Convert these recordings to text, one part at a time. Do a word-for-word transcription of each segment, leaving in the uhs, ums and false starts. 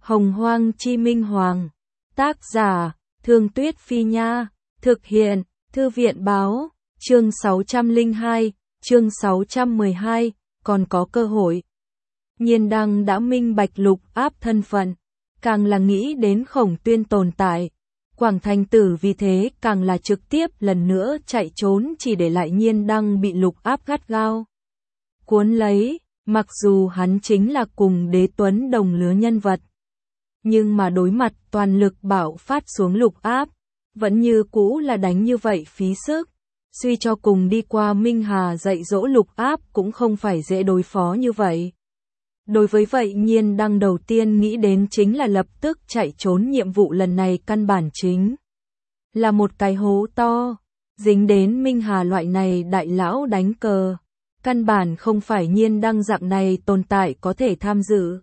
Hồng Hoang Chi Minh Hoàng. Tác giả, Thương Tuyết Phi Nha. Thực hiện, Thư viện Báo. Chương sáu trăm lẻ hai, chương sáu trăm mười hai, còn có cơ hội. Nhiên Đăng đã minh bạch Lục Áp thân phận, càng là nghĩ đến Khổng Tuyên tồn tại. Quảng Thành Tử vì thế càng là trực tiếp lần nữa chạy trốn, chỉ để lại Nhiên Đăng bị Lục Áp gắt gao cuốn lấy. Mặc dù hắn chính là cùng Đế Tuấn đồng lứa nhân vật, nhưng mà đối mặt toàn lực bạo phát xuống Lục Áp, vẫn như cũ là đánh như vậy phí sức. Suy cho cùng đi qua Minh Hà dạy dỗ Lục Áp cũng không phải dễ đối phó như vậy. Đối với vậy Nhiên Đăng đầu tiên nghĩ đến chính là lập tức chạy trốn. Nhiệm vụ lần này căn bản chính là một cái hố to, dính đến Minh Hà loại này đại lão đánh cờ. Căn bản không phải Nhiên Đăng dạng này tồn tại có thể tham dự.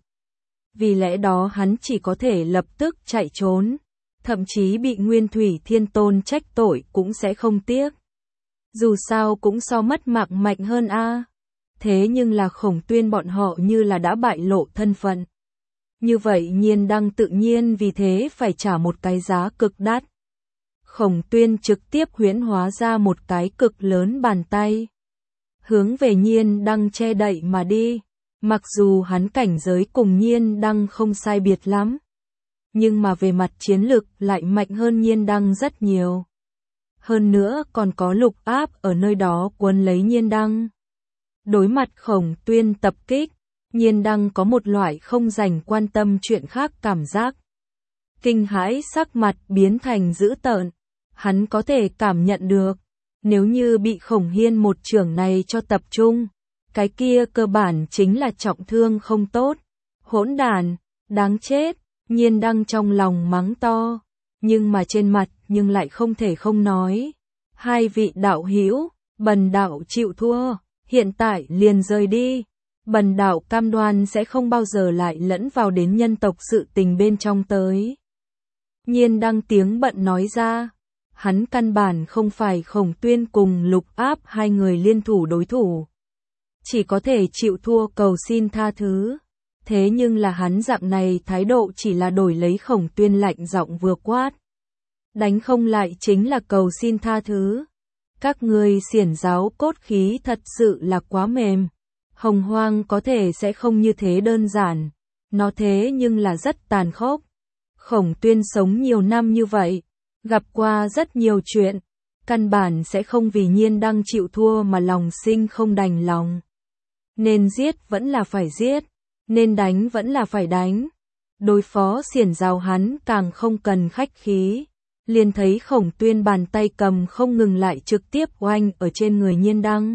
Vì lẽ đó hắn chỉ có thể lập tức chạy trốn, thậm chí bị Nguyên Thủy Thiên Tôn trách tội cũng sẽ không tiếc. Dù sao cũng so mất mạng mạnh hơn a. Thế nhưng là Khổng Tuyên bọn họ như là đã bại lộ thân phận. Như vậy Nhiên Đăng tự nhiên vì thế phải trả một cái giá cực đắt. Khổng Tuyên trực tiếp huyễn hóa ra một cái cực lớn bàn tay, hướng về Nhiên Đăng che đậy mà đi. Mặc dù hắn cảnh giới cùng Nhiên Đăng không sai biệt lắm, nhưng mà về mặt chiến lực lại mạnh hơn Nhiên Đăng rất nhiều. Hơn nữa còn có Lục Áp ở nơi đó cuốn lấy Nhiên Đăng. Đối mặt Khổng Tuyên tập kích, Nhiên Đăng có một loại không dành quan tâm chuyện khác cảm giác. Kinh hãi, sắc mặt biến thành dữ tợn. Hắn có thể cảm nhận được, nếu như bị Khổng Hiên một chưởng này cho tập trung, cái kia cơ bản chính là trọng thương không tốt. Hỗn đản, đáng chết. Nhiên Đăng trong lòng mắng to, nhưng mà trên mặt nhưng lại không thể không nói. Hai vị đạo hữu, bần đạo chịu thua, hiện tại liền rời đi. Bần đạo cam đoan sẽ không bao giờ lại lẫn vào đến nhân tộc sự tình bên trong tới. Nhiên Đăng tiếng bận nói ra, hắn căn bản không phải Khổng Tuyên cùng Lục Áp hai người liên thủ đối thủ, chỉ có thể chịu thua cầu xin tha thứ. Thế nhưng là hắn dạng này thái độ chỉ là đổi lấy Khổng Tuyên lạnh giọng vừa quát. Đánh không lại chính là cầu xin tha thứ. Các ngươi xiển giáo cốt khí thật sự là quá mềm. Hồng Hoang có thể sẽ không như thế đơn giản. Nó thế nhưng là rất tàn khốc. Khổng Tuyên sống nhiều năm như vậy, gặp qua rất nhiều chuyện, căn bản sẽ không vì Nhiên Đăng chịu thua mà lòng sinh không đành lòng. Nên giết vẫn là phải giết, nên đánh vẫn là phải đánh. Đối phó xiển giáo hắn càng không cần khách khí. Liền thấy Khổng Tuyên bàn tay cầm không ngừng lại trực tiếp oanh ở trên người Nhiên Đăng.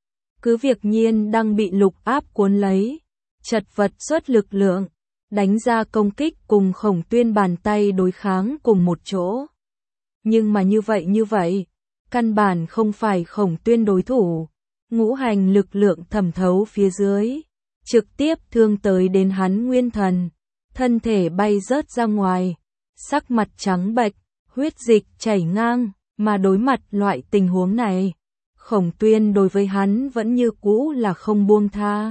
Cứ việc Nhiên Đăng bị Lục Áp cuốn lấy, chật vật xuất lực lượng, đánh ra công kích cùng Khổng Tuyên bàn tay đối kháng cùng một chỗ. Nhưng mà như vậy như vậy, căn bản không phải Khổng Tuyên đối thủ. Ngũ hành lực lượng thẩm thấu phía dưới, trực tiếp thương tới đến hắn nguyên thần, thân thể bay rớt ra ngoài, sắc mặt trắng bệch, huyết dịch chảy ngang. Mà đối mặt loại tình huống này, Khổng Tuyên đối với hắn vẫn như cũ là không buông tha.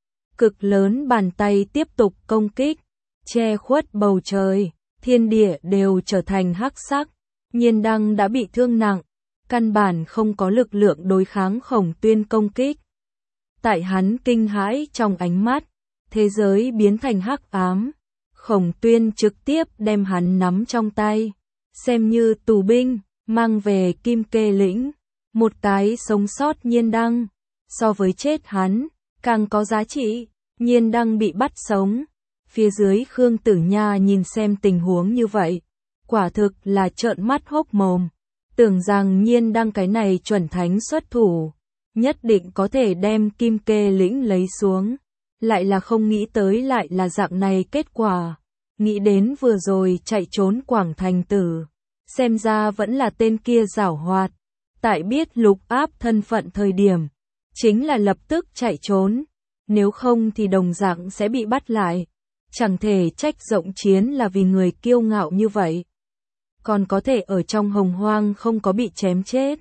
Cực lớn bàn tay tiếp tục công kích, che khuất bầu trời, thiên địa đều trở thành hắc sắc. Nhiên Đăng đã bị thương nặng, căn bản không có lực lượng đối kháng Khổng Tuyên công kích. Tại hắn kinh hãi trong ánh mắt, thế giới biến thành hắc ám. Khổng Tuyên trực tiếp đem hắn nắm trong tay, xem như tù binh, mang về Kim Kê Lĩnh. Một cái sống sót Nhiên Đăng, so với chết hắn, càng có giá trị. Nhiên Đăng bị bắt sống. Phía dưới Khương Tử Nha nhìn xem tình huống như vậy, quả thực là trợn mắt hốc mồm. Tưởng rằng Nhiên Đăng cái này chuẩn thánh xuất thủ, nhất định có thể đem Kim Kê Lĩnh lấy xuống. Lại là không nghĩ tới lại là dạng này kết quả. Nghĩ đến vừa rồi chạy trốn Quảng Thành Tử, xem ra vẫn là tên kia giảo hoạt. Tại biết Lục Áp thân phận thời điểm, chính là lập tức chạy trốn. Nếu không thì đồng dạng sẽ bị bắt lại. Chẳng thể trách rộng chiến là vì người kiêu ngạo như vậy, còn có thể ở trong Hồng Hoang không có bị chém chết.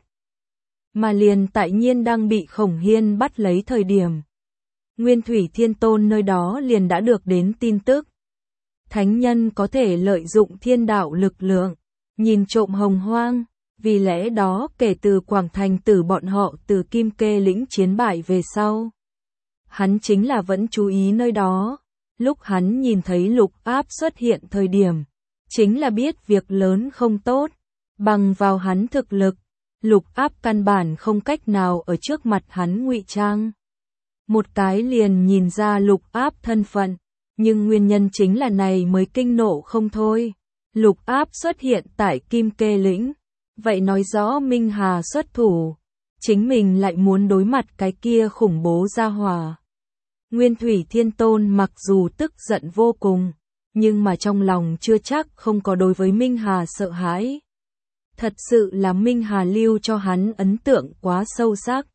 Mà liền tại Nhiên Đăng bị Khổng Hiên bắt lấy thời điểm, Nguyên Thủy Thiên Tôn nơi đó liền đã được đến tin tức. thánh nhân có thể lợi dụng thiên đạo lực lượng, nhìn trộm hồng hoang, vì lẽ đó kể từ Quảng Thành Tử bọn họ từ Kim Kê lĩnh chiến bại về sau. Hắn chính là vẫn chú ý nơi đó, lúc hắn nhìn thấy Lục Áp xuất hiện thời điểm, chính là biết việc lớn không tốt, bằng vào hắn thực lực, Lục Áp căn bản không cách nào ở trước mặt hắn ngụy trang. Một cái liền nhìn ra Lục Áp thân phận, nhưng nguyên nhân chính là này mới kinh nộ không thôi. Lục Áp xuất hiện tại Kim Kê lĩnh, vậy nói rõ Minh Hà xuất thủ, chính mình lại muốn đối mặt cái kia khủng bố gia hỏa. Nguyên Thủy Thiên Tôn mặc dù tức giận vô cùng, nhưng mà trong lòng chưa chắc không có đối với Minh Hà sợ hãi. Thật sự là Minh Hà lưu cho hắn ấn tượng quá sâu sắc,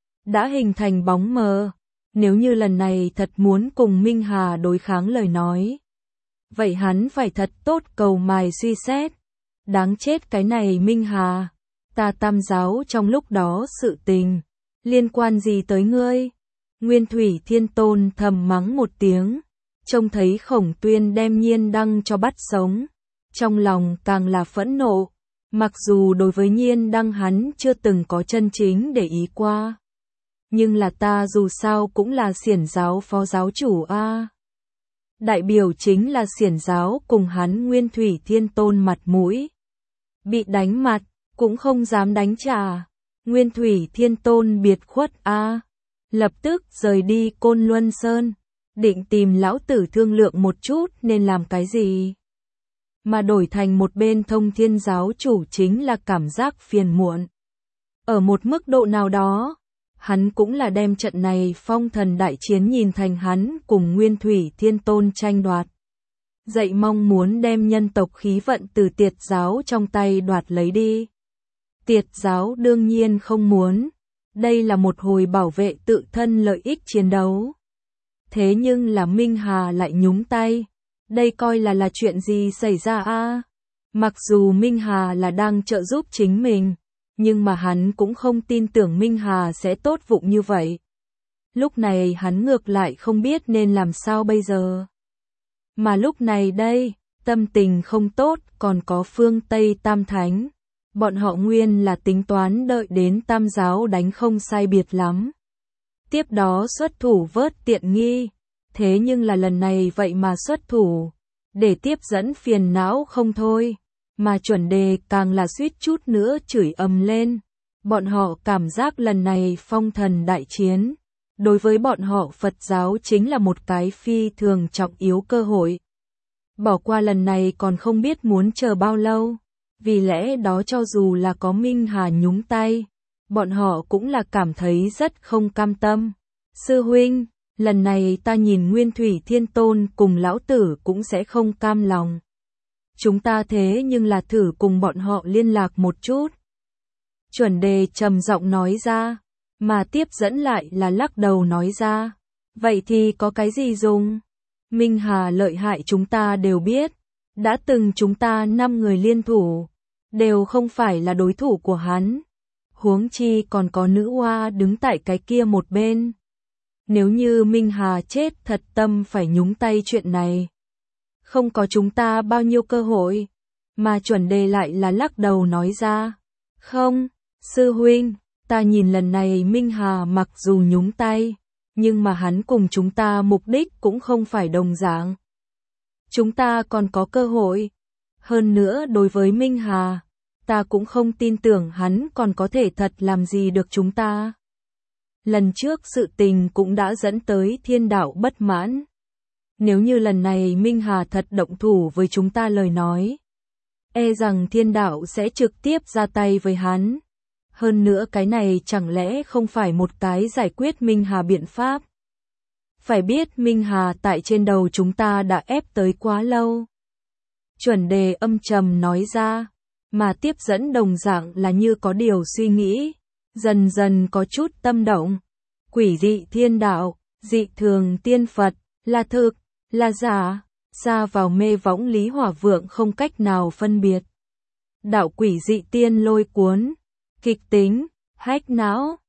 đã hình thành bóng mờ. Nếu như lần này thật muốn cùng Minh Hà đối kháng lời nói, vậy hắn phải thật tốt cầu mài suy xét. Đáng chết cái này Minh Hà, ta Tam giáo trong lúc đó sự tình, liên quan gì tới ngươi? Nguyên Thủy Thiên Tôn thầm mắng một tiếng, trông thấy Khổng Tuyên đem Nhiên Đăng cho bắt sống, trong lòng càng là phẫn nộ, mặc dù đối với Nhiên Đăng hắn chưa từng có chân chính để ý qua. Nhưng là ta dù sao cũng là Xiển giáo phó giáo chủ a. Đại biểu chính là Xiển giáo cùng hắn Nguyên Thủy Thiên Tôn mặt mũi. Bị đánh mặt, cũng không dám đánh trả. Nguyên Thủy Thiên Tôn biệt khuất a. Lập tức rời đi Côn Luân Sơn, định tìm lão tử thương lượng một chút nên làm cái gì. Mà đổi thành một bên Thông Thiên giáo chủ chính là cảm giác phiền muộn. Ở một mức độ nào đó, hắn cũng là đem trận này phong thần đại chiến nhìn thành hắn cùng Nguyên Thủy Thiên Tôn tranh đoạt. Dậy mong muốn đem nhân tộc khí vận từ Tiệt giáo trong tay đoạt lấy đi. Tiệt giáo đương nhiên không muốn. Đây là một hồi bảo vệ tự thân lợi ích chiến đấu. Thế nhưng là Minh Hà lại nhúng tay. Đây coi là là chuyện gì xảy ra a? Mặc dù Minh Hà là đang trợ giúp chính mình, nhưng mà hắn cũng không tin tưởng Minh Hà sẽ tốt vụng như vậy. Lúc này hắn ngược lại không biết nên làm sao bây giờ. Mà lúc này đây, tâm tình không tốt còn có phương Tây Tam Thánh. Bọn họ nguyên là tính toán đợi đến Tam giáo đánh không sai biệt lắm. Tiếp đó xuất thủ vớt tiện nghi. Thế nhưng là lần này vậy mà xuất thủ, để tiếp dẫn phiền não không thôi. Mà chuẩn đề càng là suýt chút nữa chửi ầm lên. Bọn họ cảm giác lần này phong thần đại chiến, đối với bọn họ Phật giáo chính là một cái phi thường trọng yếu cơ hội. Bỏ qua lần này còn không biết muốn chờ bao lâu. Vì lẽ đó cho dù là có Minh Hà nhúng tay, bọn họ cũng là cảm thấy rất không cam tâm. Sư huynh, lần này ta nhìn Nguyên Thủy Thiên Tôn cùng lão tử cũng sẽ không cam lòng. Chúng ta thế nhưng là thử cùng bọn họ liên lạc một chút. Chuẩn đề trầm giọng nói ra, mà tiếp dẫn lại là lắc đầu nói ra. Vậy thì có cái gì dùng? Minh Hà lợi hại chúng ta đều biết. Đã từng chúng ta năm người liên thủ, đều không phải là đối thủ của hắn. Huống chi còn có nữ hoa đứng tại cái kia một bên. Nếu như Minh Hà chết thật tâm phải nhúng tay chuyện này, không có chúng ta bao nhiêu cơ hội. Mà chuẩn đề lại là lắc đầu nói ra. Không, sư huynh, ta nhìn lần này Minh Hà mặc dù nhúng tay, nhưng mà hắn cùng chúng ta mục đích cũng không phải đồng dạng. Chúng ta còn có cơ hội. Hơn nữa đối với Minh Hà, ta cũng không tin tưởng hắn còn có thể thật làm gì được chúng ta. Lần trước sự tình cũng đã dẫn tới thiên đạo bất mãn. Nếu như lần này Minh Hà thật động thủ với chúng ta lời nói, e rằng thiên đạo sẽ trực tiếp ra tay với hắn. Hơn nữa cái này chẳng lẽ không phải một cái giải quyết Minh Hà biện pháp. Phải biết Minh Hà tại trên đầu chúng ta đã ép tới quá lâu. Chuẩn đề âm trầm nói ra, mà tiếp dẫn đồng dạng là như có điều suy nghĩ, dần dần có chút tâm động. Quỷ dị thiên đạo, dị thường tiên Phật, là thực, là giả, xa vào mê võng Lý Hỏa Vượng không cách nào phân biệt. Đạo quỷ dị tiên lôi cuốn, kịch tính, hách não.